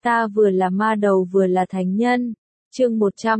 Ta vừa là ma đầu vừa là thánh nhân. Chương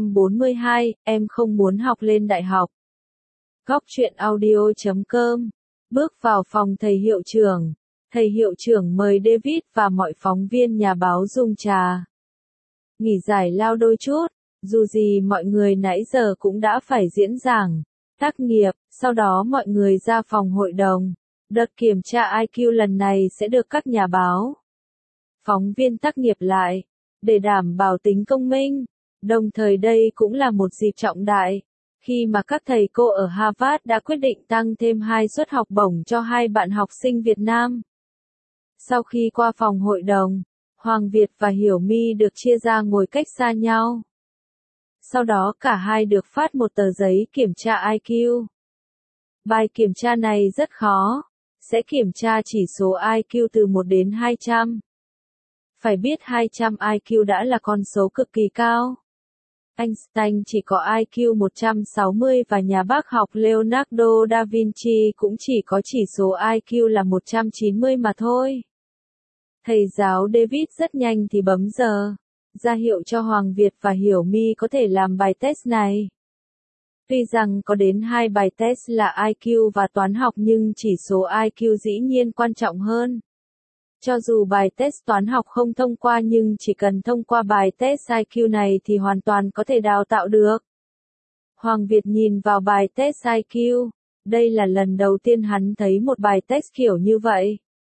142, em không muốn học lên đại học. Góc truyện audio.com. Bước vào phòng thầy hiệu trưởng. Thầy hiệu trưởng mời David và mọi phóng viên nhà báo dùng trà. Nghỉ giải lao đôi chút, dù gì mọi người nãy giờ cũng đã phải diễn giảng, tác nghiệp, sau đó mọi người ra phòng hội đồng. Đợt kiểm tra IQ lần này sẽ được các nhà báo, phóng viên tác nghiệp lại, để đảm bảo tính công minh. Đồng thời đây cũng là một dịp trọng đại, khi mà các thầy cô ở Harvard đã quyết định tăng thêm 2 suất học bổng cho 2 bạn học sinh Việt Nam. Sau khi qua phòng hội đồng, Hoàng Việt và Hiểu My được chia ra ngồi cách xa nhau. Sau đó cả hai được phát một tờ giấy kiểm tra IQ. Bài kiểm tra này rất khó, sẽ kiểm tra chỉ số IQ từ 1 đến 200. Phải biết 200 IQ đã là con số cực kỳ cao. Einstein chỉ có IQ 160 và nhà bác học Leonardo da Vinci cũng chỉ có chỉ số IQ là 190 mà thôi. Thầy giáo David rất nhanh thì bấm giờ, ra hiệu cho Hoàng Việt và Hiểu My có thể làm bài test này. Tuy rằng có đến 2 bài test là IQ và toán học nhưng chỉ số IQ dĩ nhiên quan trọng hơn. Cho dù bài test toán học không thông qua nhưng chỉ cần thông qua bài test IQ này thì hoàn toàn có thể đào tạo được. Hoàng Việt nhìn vào bài test IQ, đây là lần đầu tiên hắn thấy một bài test kiểu như vậy.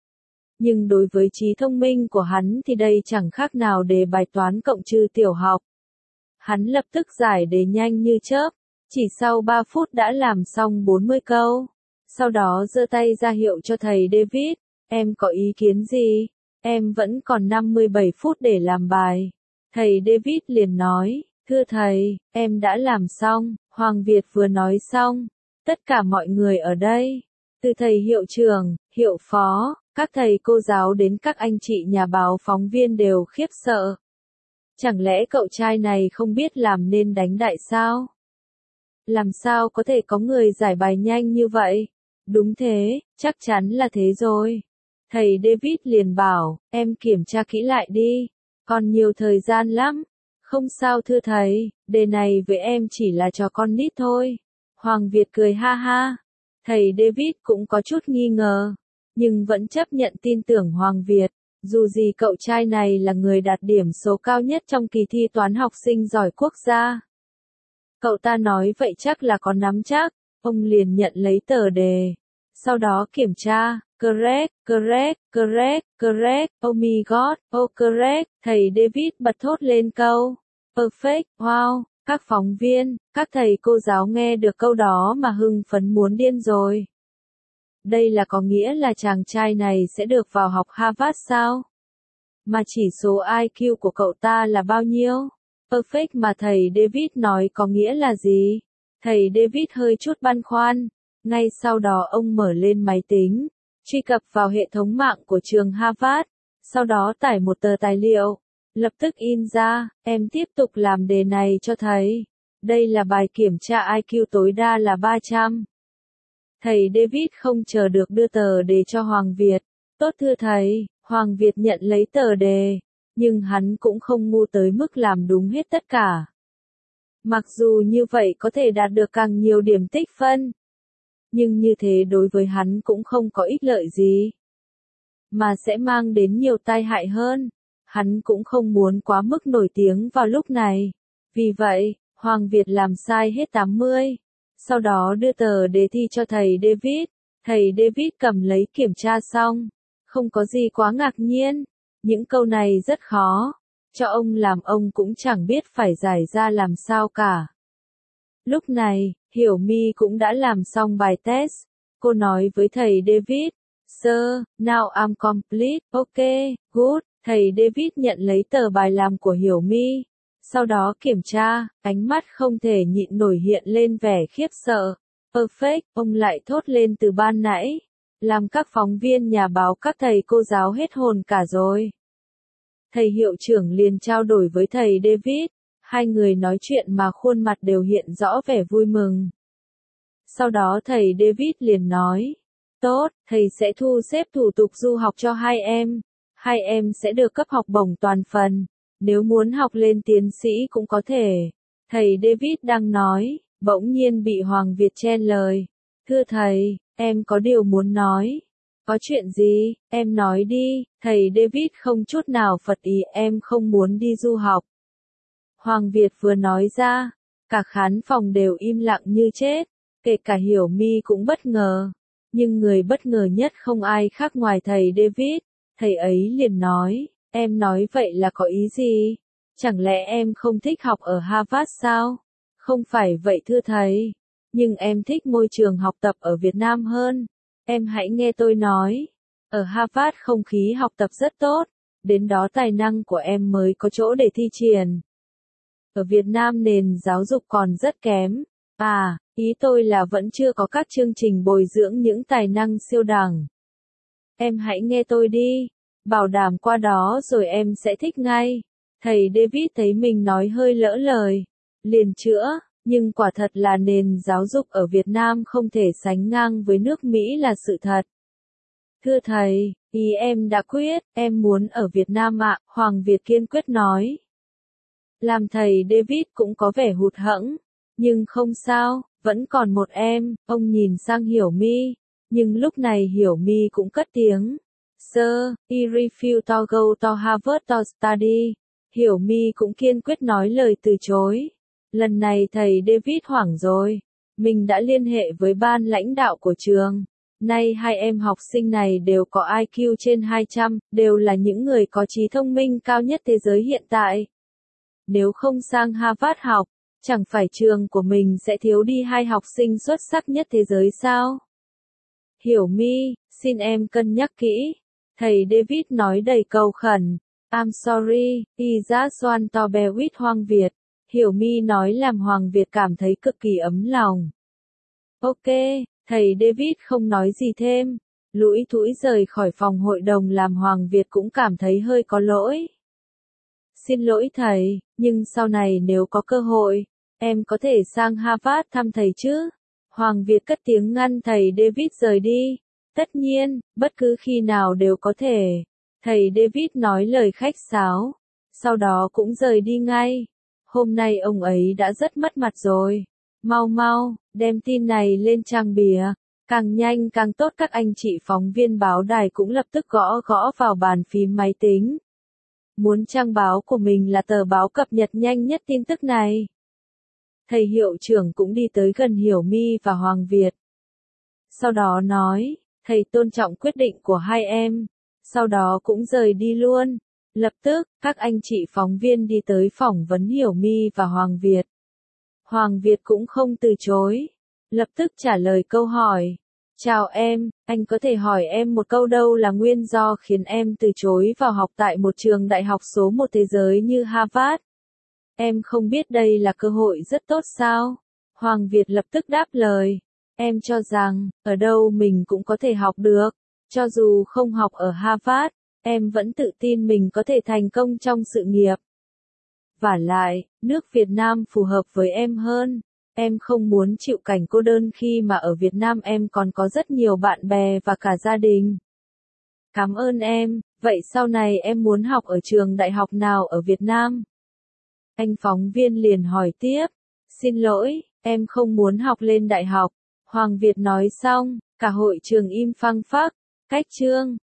Nhưng đối với trí thông minh của hắn thì đây chẳng khác nào đề bài toán cộng trừ tiểu học. Hắn lập tức giải đề nhanh như chớp, chỉ sau 3 phút đã làm xong 40 câu. Sau đó giơ tay ra hiệu cho thầy David, em có ý kiến gì? Em vẫn còn 57 phút để làm bài. Thầy David liền nói, thưa thầy, em đã làm xong. Hoàng Việt vừa nói xong, tất cả mọi người ở đây, từ thầy hiệu trưởng, hiệu phó, các thầy cô giáo đến các anh chị nhà báo phóng viên đều khiếp sợ. Chẳng lẽ cậu trai này không biết làm nên đánh đại sao? Làm sao có thể có người giải bài nhanh như vậy? Đúng thế, chắc chắn là thế rồi. Thầy David liền bảo, em kiểm tra kỹ lại đi, còn nhiều thời gian lắm. Không sao thưa thầy, đề này với em chỉ là trò con nít thôi. Hoàng Việt cười ha ha. Thầy David cũng có chút nghi ngờ, nhưng vẫn chấp nhận tin tưởng Hoàng Việt. Dù gì cậu trai này là người đạt điểm số cao nhất trong kỳ thi toán học sinh giỏi quốc gia. Cậu ta nói vậy chắc là có nắm chắc. Ông liền nhận lấy tờ đề, sau đó kiểm tra, correct, correct, correct, correct, oh my god, oh correct. Thầy David bật thốt lên câu, perfect, wow. Các phóng viên, các thầy cô giáo nghe được câu đó mà hưng phấn muốn điên rồi. Đây là có nghĩa là chàng trai này sẽ được vào học Harvard sao? Mà chỉ số IQ của cậu ta là bao nhiêu? Perfect mà thầy David nói có nghĩa là gì? Thầy David hơi chút băn khoăn. Ngay sau đó ông mở lên máy tính, truy cập vào hệ thống mạng của trường Harvard, sau đó tải một tờ tài liệu, lập tức in ra, em tiếp tục làm đề này cho thầy. Đây là bài kiểm tra IQ tối đa là 300. Thầy David không chờ được đưa tờ đề cho Hoàng Việt. Tốt thưa thầy, Hoàng Việt nhận lấy tờ đề, nhưng hắn cũng không ngu tới mức làm đúng hết tất cả. Mặc dù như vậy có thể đạt được càng nhiều điểm tích phân, nhưng như thế đối với hắn cũng không có ích lợi gì, mà sẽ mang đến nhiều tai hại hơn. Hắn cũng không muốn quá mức nổi tiếng vào lúc này. Vì vậy, Hoàng Việt làm sai hết 80. Sau đó đưa tờ đề thi cho thầy David. Thầy David cầm lấy kiểm tra xong. Không có gì quá ngạc nhiên. Những câu này rất khó. Cho ông làm ông cũng chẳng biết phải giải ra làm sao cả. Lúc này, Hiểu My cũng đã làm xong bài test. Cô nói với thầy David, Sir, now I'm complete, okay, good. Thầy David nhận lấy tờ bài làm của Hiểu My. Sau đó kiểm tra, ánh mắt không thể nhịn nổi hiện lên vẻ khiếp sợ. Perfect, ông lại thốt lên từ ban nãy. Làm các phóng viên nhà báo các thầy cô giáo hết hồn cả rồi. Thầy hiệu trưởng liền trao đổi với thầy David. Hai người nói chuyện mà khuôn mặt đều hiện rõ vẻ vui mừng. Sau đó thầy David liền nói, tốt, thầy sẽ thu xếp thủ tục du học cho hai em. hai em sẽ được cấp học bổng toàn phần. Nếu muốn học lên tiến sĩ cũng có thể. Thầy David đang nói, bỗng nhiên bị Hoàng Việt chen lời. Thưa thầy, em có điều muốn nói. Có chuyện gì, em nói đi. Thầy David không chút nào phật ý, em không muốn đi du học. Hoàng Việt vừa nói ra, cả khán phòng đều im lặng như chết, kể cả Hiểu My cũng bất ngờ. Nhưng người bất ngờ nhất không ai khác ngoài thầy David. Thầy ấy liền nói, em nói vậy là có ý gì? Chẳng lẽ em không thích học ở Harvard sao? Không phải vậy thưa thầy, nhưng em thích môi trường học tập ở Việt Nam hơn. Em hãy nghe tôi nói, ở Harvard không khí học tập rất tốt, đến đó tài năng của em mới có chỗ để thi triển. Ở Việt Nam nền giáo dục còn rất kém. À, ý tôi là vẫn chưa có các chương trình bồi dưỡng những tài năng siêu đẳng. Em hãy nghe tôi đi, bảo đảm qua đó rồi em sẽ thích ngay. Thầy David thấy mình nói hơi lỡ lời, liền chữa, nhưng quả thật là nền giáo dục ở Việt Nam không thể sánh ngang với nước Mỹ là sự thật. Thưa thầy, ý em đã quyết, em muốn ở Việt Nam ạ, Hoàng Việt kiên quyết nói. Làm thầy David cũng có vẻ hụt hẫng, nhưng không sao, vẫn còn một em, ông nhìn sang Hiểu My, nhưng lúc này Hiểu My cũng cất tiếng. Sir, I refuse to go to Harvard to study. Hiểu My cũng kiên quyết nói lời từ chối. Lần này thầy David hoảng rồi. Mình đã liên hệ với ban lãnh đạo của trường. Nay hai em học sinh này đều có IQ trên 200, đều là những người có trí thông minh cao nhất thế giới hiện tại. Nếu không sang Harvard học, chẳng phải trường của mình sẽ thiếu đi hai học sinh xuất sắc nhất thế giới sao? Hiểu My, xin em cân nhắc kỹ. Thầy David nói đầy cầu khẩn. I'm sorry, I just want to be with Hoàng Việt. Hiểu My nói làm Hoàng Việt cảm thấy cực kỳ ấm lòng. Ok, thầy David không nói gì thêm. Lũi thũi rời khỏi phòng hội đồng làm Hoàng Việt cũng cảm thấy hơi có lỗi. Xin lỗi thầy, nhưng sau này nếu có cơ hội, em có thể sang Harvard thăm thầy chứ? Hoàng Việt cất tiếng ngăn thầy David rời đi. Tất nhiên, bất cứ khi nào đều có thể. Thầy David nói lời khách sáo, sau đó cũng rời đi ngay. Hôm nay ông ấy đã rất mất mặt rồi. Mau mau, đem tin này lên trang bìa. Càng nhanh càng tốt, các anh chị phóng viên báo đài cũng lập tức gõ gõ vào bàn phím máy tính. Muốn trang báo của mình là tờ báo cập nhật nhanh nhất tin tức này. Thầy hiệu trưởng cũng đi tới gần Hiểu My và Hoàng Việt. Sau đó nói, thầy tôn trọng quyết định của hai em. Sau đó cũng rời đi luôn. Lập tức, các anh chị phóng viên đi tới phỏng vấn Hiểu My và Hoàng Việt. Hoàng Việt cũng không từ chối. Lập tức trả lời câu hỏi. Chào em, anh có thể hỏi em một câu đâu là nguyên do khiến em từ chối vào học tại một trường đại học số 1 thế giới như Harvard? Em không biết đây là cơ hội rất tốt sao? Hoàng Việt lập tức đáp lời. Em cho rằng, ở đâu mình cũng có thể học được. Cho dù không học ở Harvard, em vẫn tự tin mình có thể thành công trong sự nghiệp. Vả lại, nước Việt Nam phù hợp với em hơn. Em không muốn chịu cảnh cô đơn khi mà ở Việt Nam em còn có rất nhiều bạn bè và cả gia đình. Cảm ơn em, vậy sau này em muốn học ở trường đại học nào ở Việt Nam? Anh phóng viên liền hỏi tiếp. Xin lỗi, em không muốn học lên đại học. Hoàng Việt nói xong, cả hội trường im phăng phắc. Cách chương